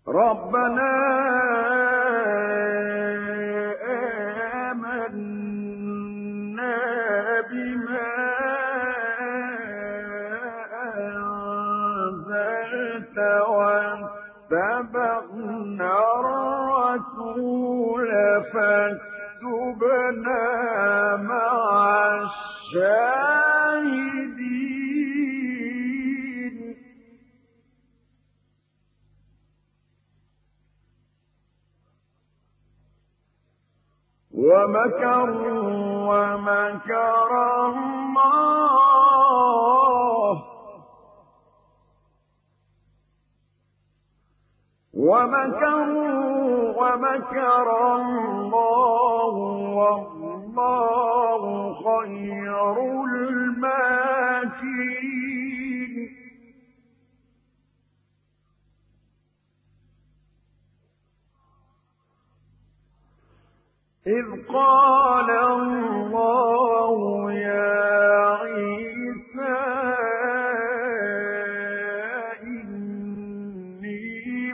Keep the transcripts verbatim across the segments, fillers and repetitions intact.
ربنا آمنا بما أنزلت واتبعنا الرسول فاكتبنا مع الشاهدين ومكروا ومكر الله ومكروا ومكر الله والله خير الماكرين إذ قال الله يا عيسى إني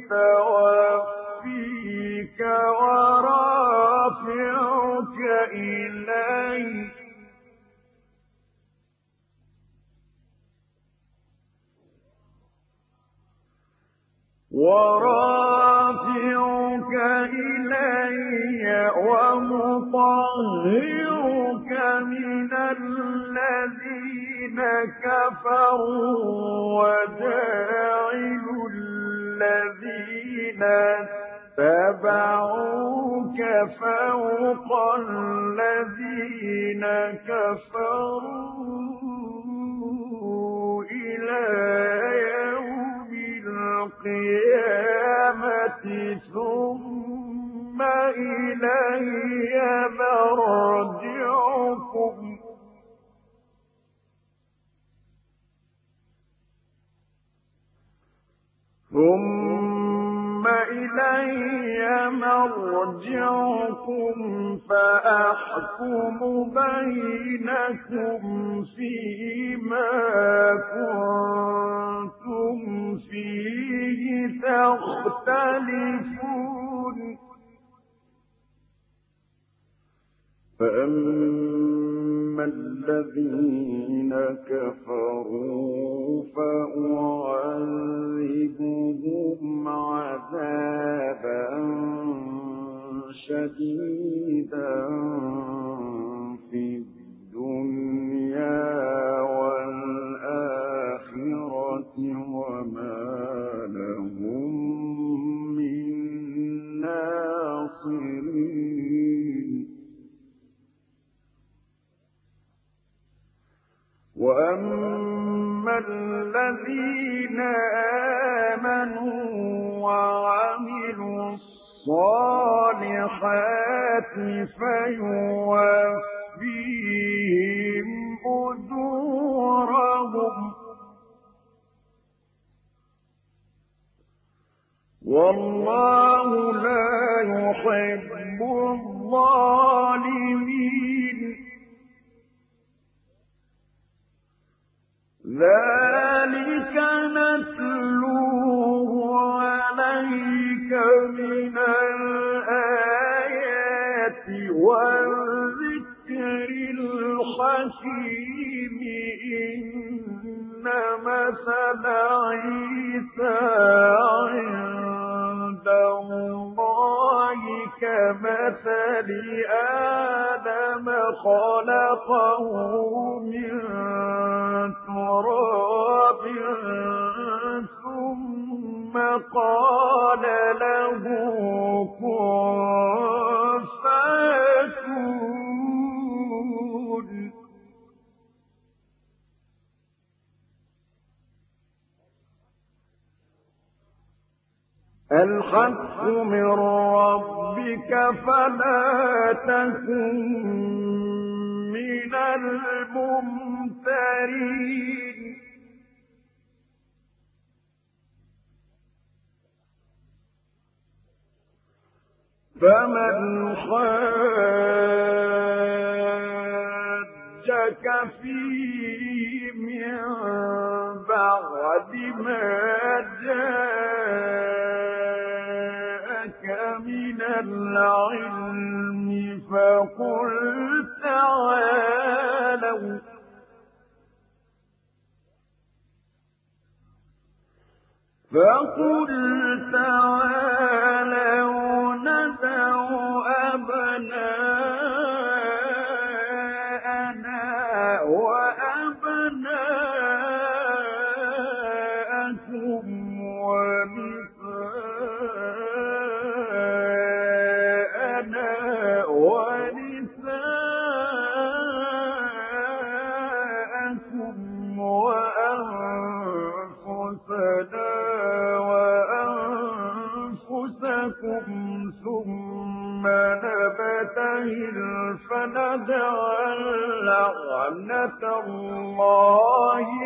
متوفيك ورافعك إلي ورافعك إلي ومطهرك من الذين كفروا وجاعل الذين اتبعوك فوق الذين كفروا إلى يوم القيامة ثم إلي مرجعكم ثم إلي مرجعكم فأحكم بينكم فيما كنتم فيه تختلفون فأما الذين كفروا فأعذبهم عذابا شديدا في الدنيا والآخرة وما لهم من ناصرين وأما الذين آمنوا وعملوا الصالحات فيوفيهم أجورهم والله لا يحب الظالمين ذلك نتلوه عليك من الآيات والذكر الحكيم إن مثل عيسى عند الله كمثل آدم خلقه من تراب ثم قال له كن فيكون الحق من ربك فلا تكن من الممترين فمن حاجك فيه من بعد ما جاء العلم فقل تعالوا فقل تعالوا ندع أبناءنا وأبناءكم ونساءنا ونساءكم وأنفسنا وأنفسكم ثم نبتهل فنجعل لعنة الله